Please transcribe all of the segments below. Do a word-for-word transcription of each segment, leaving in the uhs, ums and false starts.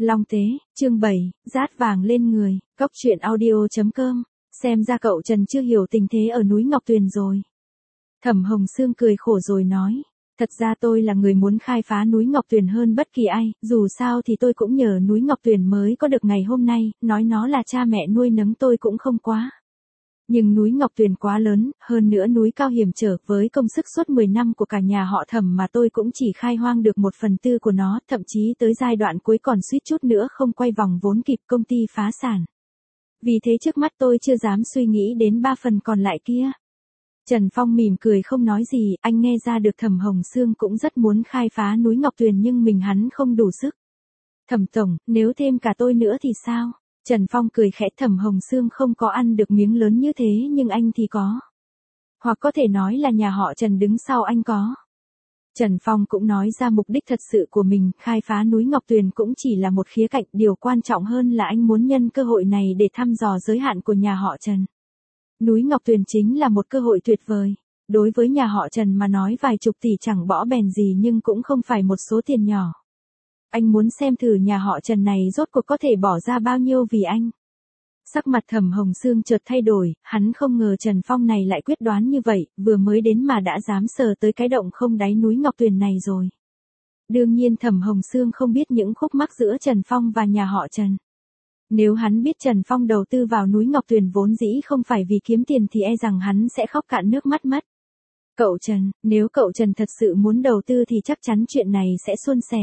Long Tế, chương bảy, rát vàng lên người, cốc truyện audio chấm com, xem ra cậu Trần chưa hiểu tình thế ở núi Ngọc Tuyền rồi. Thẩm Hồng Sương cười khổ rồi nói, thật ra tôi là người muốn khai phá núi Ngọc Tuyền hơn bất kỳ ai, dù sao thì tôi cũng nhờ núi Ngọc Tuyền mới có được ngày hôm nay, nói nó là cha mẹ nuôi nấng tôi cũng không quá. Nhưng núi Ngọc Tuyền quá lớn, hơn nữa núi cao hiểm trở, với công sức suốt mười năm của cả nhà họ Thẩm mà tôi cũng chỉ khai hoang được một phần tư của nó, thậm chí tới giai đoạn cuối còn suýt chút nữa không quay vòng vốn kịp công ty phá sản. Vì thế trước mắt tôi chưa dám suy nghĩ đến ba phần còn lại kia. Trần Phong mỉm cười không nói gì, anh nghe ra được Thẩm Hồng Sương cũng rất muốn khai phá núi Ngọc Tuyền nhưng mình hắn không đủ sức. Thẩm tổng, nếu thêm cả tôi nữa thì sao? Trần Phong cười khẽ, Thẩm Hồng Sương không có ăn được miếng lớn như thế nhưng anh thì có. Hoặc có thể nói là nhà họ Trần đứng sau anh có. Trần Phong cũng nói ra mục đích thật sự của mình, khai phá núi Ngọc Tuyền cũng chỉ là một khía cạnh, điều quan trọng hơn là anh muốn nhân cơ hội này để thăm dò giới hạn của nhà họ Trần. Núi Ngọc Tuyền chính là một cơ hội tuyệt vời. Đối với nhà họ Trần mà nói vài chục tỷ chẳng bỏ bèn gì nhưng cũng không phải một số tiền nhỏ. Anh muốn xem thử nhà họ Trần này rốt cuộc có thể bỏ ra bao nhiêu vì anh. Sắc mặt Thẩm Hồng Sương chợt thay đổi, hắn không ngờ Trần Phong này lại quyết đoán như vậy, vừa mới đến mà đã dám sờ tới cái động không đáy núi Ngọc Tuyền này rồi. Đương nhiên Thẩm Hồng Sương không biết những khúc mắc giữa Trần Phong và nhà họ Trần. Nếu hắn biết Trần Phong đầu tư vào núi Ngọc Tuyền vốn dĩ không phải vì kiếm tiền thì e rằng hắn sẽ khóc cạn nước mắt mất. Cậu Trần, nếu cậu Trần thật sự muốn đầu tư thì chắc chắn chuyện này sẽ suôn sẻ.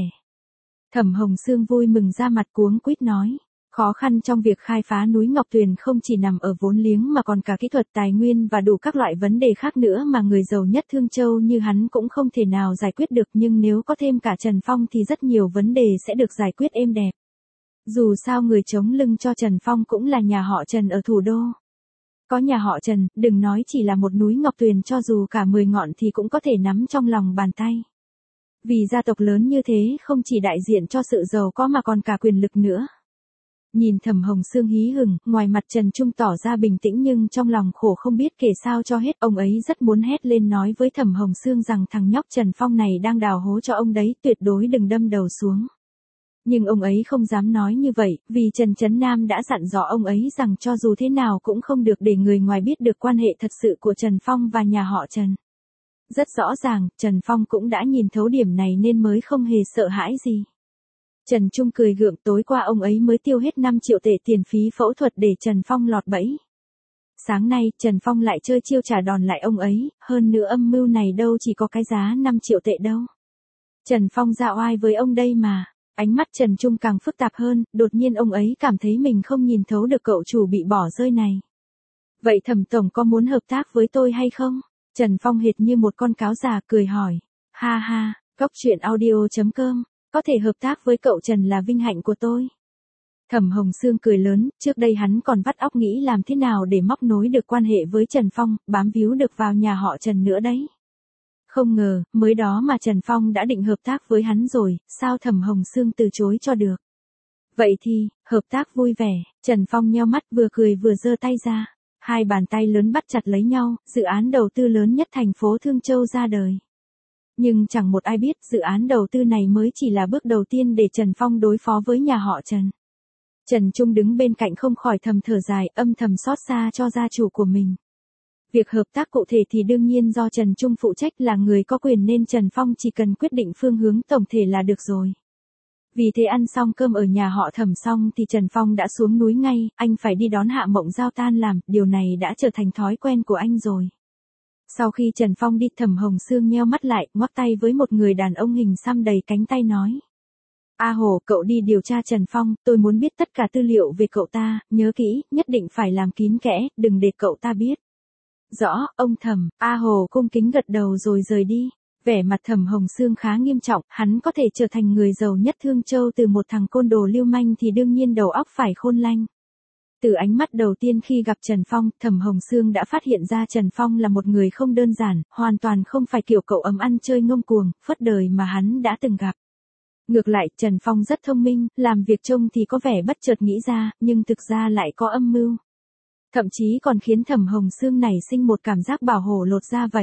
Thẩm Hồng Sương vui mừng ra mặt cuống quýt nói, khó khăn trong việc khai phá núi Ngọc Tuyền không chỉ nằm ở vốn liếng mà còn cả kỹ thuật tài nguyên và đủ các loại vấn đề khác nữa mà người giàu nhất Thương Châu như hắn cũng không thể nào giải quyết được, nhưng nếu có thêm cả Trần Phong thì rất nhiều vấn đề sẽ được giải quyết êm đẹp. Dù sao người chống lưng cho Trần Phong cũng là nhà họ Trần ở thủ đô. Có nhà họ Trần, đừng nói chỉ là một núi Ngọc Tuyền, cho dù cả mười ngọn thì cũng có thể nắm trong lòng bàn tay. Vì gia tộc lớn như thế không chỉ đại diện cho sự giàu có mà còn cả quyền lực nữa. Nhìn Thẩm Hồng Sương hí hửng, ngoài mặt Trần Trung tỏ ra bình tĩnh nhưng trong lòng khổ không biết kể sao cho hết. Ông ấy rất muốn hét lên nói với Thẩm Hồng Sương rằng thằng nhóc Trần Phong này đang đào hố cho ông đấy, tuyệt đối đừng đâm đầu xuống. Nhưng ông ấy không dám nói như vậy, vì Trần Chấn Nam đã dặn dò ông ấy rằng cho dù thế nào cũng không được để người ngoài biết được quan hệ thật sự của Trần Phong và nhà họ Trần. Rất rõ ràng, Trần Phong cũng đã nhìn thấu điểm này nên mới không hề sợ hãi gì. Trần Trung cười gượng, tối qua ông ấy mới tiêu hết năm triệu tệ tiền phí phẫu thuật để Trần Phong lọt bẫy. Sáng nay, Trần Phong lại chơi chiêu trả đòn lại ông ấy, hơn nữa âm mưu này đâu chỉ có cái giá năm triệu tệ đâu. Trần Phong ra oai với ông đây mà. Ánh mắt Trần Trung càng phức tạp hơn, đột nhiên ông ấy cảm thấy mình không nhìn thấu được cậu chủ bị bỏ rơi này. Vậy Thẩm tổng có muốn hợp tác với tôi hay không? Trần Phong hệt như một con cáo già cười hỏi. Ha ha, cốc truyện audio chấm com, có thể hợp tác với cậu Trần là vinh hạnh của tôi. Thẩm Hồng Sương cười lớn, trước đây hắn còn vắt óc nghĩ làm thế nào để móc nối được quan hệ với Trần Phong, bám víu được vào nhà họ Trần nữa đấy. Không ngờ, mới đó mà Trần Phong đã định hợp tác với hắn rồi, sao Thẩm Hồng Sương từ chối cho được. Vậy thì, hợp tác vui vẻ, Trần Phong nheo mắt vừa cười vừa giơ tay ra. Hai bàn tay lớn bắt chặt lấy nhau, dự án đầu tư lớn nhất thành phố Thương Châu ra đời. Nhưng chẳng một ai biết dự án đầu tư này mới chỉ là bước đầu tiên để Trần Phong đối phó với nhà họ Trần. Trần Trung đứng bên cạnh không khỏi thầm thở dài, âm thầm xót xa cho gia chủ của mình. Việc hợp tác cụ thể thì đương nhiên do Trần Trung phụ trách, là người có quyền nên Trần Phong chỉ cần quyết định phương hướng tổng thể là được rồi. Vì thế ăn xong cơm ở nhà họ Thẩm xong thì Trần Phong đã xuống núi ngay, anh phải đi đón Hạ Mộng Giao tan làm, điều này đã trở thành thói quen của anh rồi. Sau khi Trần Phong đi, Thẩm Hồng Sương nheo mắt lại, ngoắc tay với một người đàn ông hình xăm đầy cánh tay nói. A Hồ, cậu đi điều tra Trần Phong, tôi muốn biết tất cả tư liệu về cậu ta, nhớ kỹ, nhất định phải làm kín kẽ, đừng để cậu ta biết. Rõ, ông Thẩm. A Hồ cung kính gật đầu rồi rời đi. Vẻ mặt Thẩm Hồng Sương khá nghiêm trọng, hắn có thể trở thành người giàu nhất Thương Châu từ một thằng côn đồ lưu manh thì đương nhiên đầu óc phải khôn lanh. Từ ánh mắt đầu tiên khi gặp Trần Phong, Thẩm Hồng Sương đã phát hiện ra Trần Phong là một người không đơn giản, hoàn toàn không phải kiểu cậu ấm ăn chơi ngông cuồng, phớt đời mà hắn đã từng gặp. Ngược lại, Trần Phong rất thông minh, làm việc trông thì có vẻ bất chợt nghĩ ra, nhưng thực ra lại có âm mưu. Thậm chí còn khiến Thẩm Hồng Sương nảy sinh một cảm giác bảo hổ lột da vậy.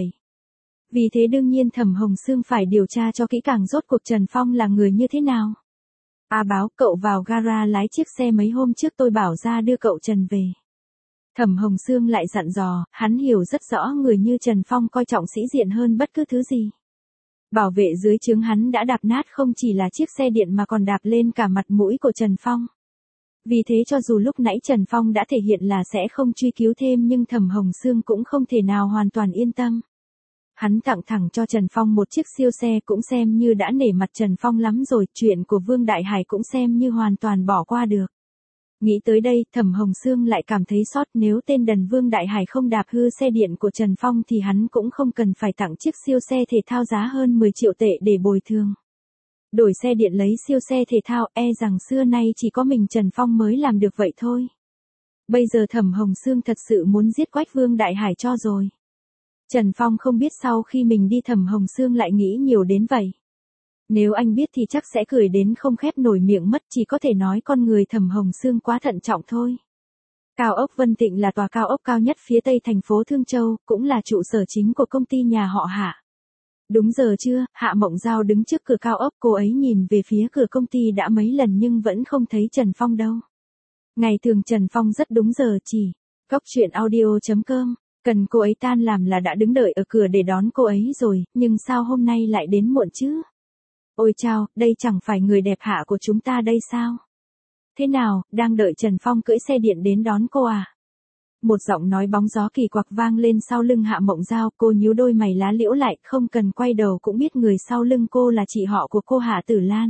Vì thế đương nhiên Thẩm Hồng Sương phải điều tra cho kỹ càng rốt cuộc Trần Phong là người như thế nào. A Báo, cậu vào gara lái chiếc xe mấy hôm trước tôi bảo ra đưa cậu Trần về. Thẩm Hồng Sương lại dặn dò, hắn hiểu rất rõ người như Trần Phong coi trọng sĩ diện hơn bất cứ thứ gì. Bảo vệ dưới trướng hắn đã đạp nát không chỉ là chiếc xe điện mà còn đạp lên cả mặt mũi của Trần Phong. Vì thế cho dù lúc nãy Trần Phong đã thể hiện là sẽ không truy cứu thêm nhưng Thẩm Hồng Sương cũng không thể nào hoàn toàn yên tâm. Hắn tặng thẳng cho Trần Phong một chiếc siêu xe cũng xem như đã nể mặt Trần Phong lắm rồi, chuyện của Vương Đại Hải cũng xem như hoàn toàn bỏ qua được. Nghĩ tới đây, Thẩm Hồng Sương lại cảm thấy xót, nếu tên đần Vương Đại Hải không đạp hư xe điện của Trần Phong thì hắn cũng không cần phải tặng chiếc siêu xe thể thao giá hơn mười triệu tệ để bồi thường. Đổi xe điện lấy siêu xe thể thao, e rằng xưa nay chỉ có mình Trần Phong mới làm được vậy thôi. Bây giờ Thẩm Hồng Sương thật sự muốn giết quách Vương Đại Hải cho rồi. Trần Phong không biết sau khi mình đi Thẩm Hồng Sương lại nghĩ nhiều đến vậy. Nếu anh biết thì chắc sẽ cười đến không khép nổi miệng mất, chỉ có thể nói con người Thẩm Hồng Sương quá thận trọng thôi. Cao ốc Vân Tịnh là tòa cao ốc cao nhất phía tây thành phố Thương Châu, cũng là trụ sở chính của công ty nhà họ Hạ. Đúng giờ trưa, Hạ Mộng Giao đứng trước cửa cao ốc, cô ấy nhìn về phía cửa công ty đã mấy lần nhưng vẫn không thấy Trần Phong đâu. Ngày thường Trần Phong rất đúng giờ chỉ. Góc truyện audio chấm com, cần cô ấy tan làm là đã đứng đợi ở cửa để đón cô ấy rồi, nhưng sao hôm nay lại đến muộn chứ? Ôi chao, đây chẳng phải người đẹp Hạ của chúng ta đây sao? Thế nào, đang đợi Trần Phong cưỡi xe điện đến đón cô à? Một giọng nói bóng gió kỳ quặc vang lên sau lưng Hạ Mộng Giao, cô nhíu đôi mày lá liễu lại, không cần quay đầu cũng biết người sau lưng cô là chị họ của cô Hạ Tử Lan.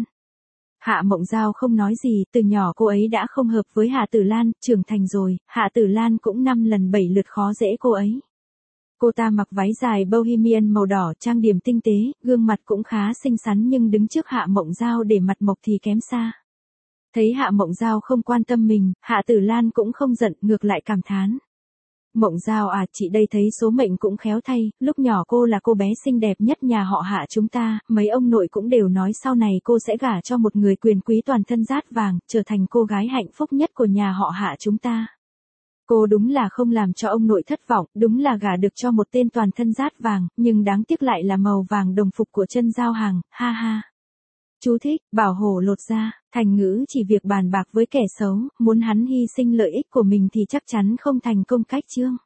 Hạ Mộng Giao không nói gì, từ nhỏ cô ấy đã không hợp với Hạ Tử Lan, trưởng thành rồi, Hạ Tử Lan cũng năm lần bảy lượt khó dễ cô ấy. Cô ta mặc váy dài bohemian màu đỏ, trang điểm tinh tế, gương mặt cũng khá xinh xắn nhưng đứng trước Hạ Mộng Giao để mặt mộc thì kém xa. Thấy Hạ Mộng Giao không quan tâm mình, Hạ Tử Lan cũng không giận, ngược lại cảm thán. Mộng Giao à, chị đây thấy số mệnh cũng khéo thay, lúc nhỏ cô là cô bé xinh đẹp nhất nhà họ Hạ chúng ta, mấy ông nội cũng đều nói sau này cô sẽ gả cho một người quyền quý toàn thân dát vàng, trở thành cô gái hạnh phúc nhất của nhà họ Hạ chúng ta. Cô đúng là không làm cho ông nội thất vọng, đúng là gả được cho một tên toàn thân dát vàng, nhưng đáng tiếc lại là màu vàng đồng phục của chân Giao Hàng, ha ha. Chú thích, bảo hổ lột da, thành ngữ chỉ việc bàn bạc với kẻ xấu, muốn hắn hy sinh lợi ích của mình thì chắc chắn không thành công cách chương.